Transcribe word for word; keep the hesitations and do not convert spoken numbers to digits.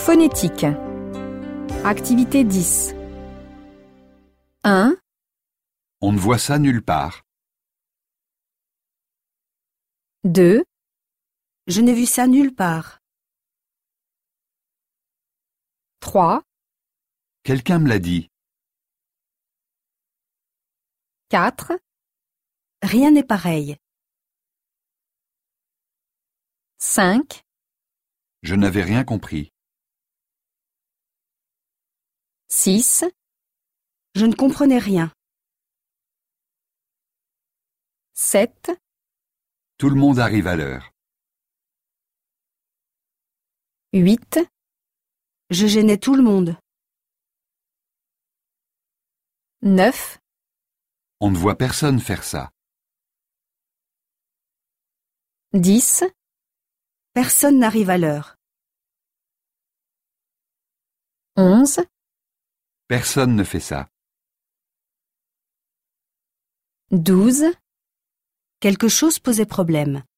Phonétique. Activité dix. un. On ne voit ça nulle part. deux. Je n'ai vu ça nulle part. trois. Quelqu'un me l'a dit. quatre. Rien n'est pareil. cinq. Je n'avais rien compris. six. Je ne comprenais rien. sept. Tout le monde arrive à l'heure. huit. Je gênais tout le monde. neuf. On ne voit personne faire ça. dix. Personne n'arrive à l'heure. onze. Personne ne fait ça. douze. Quelque chose posait problème.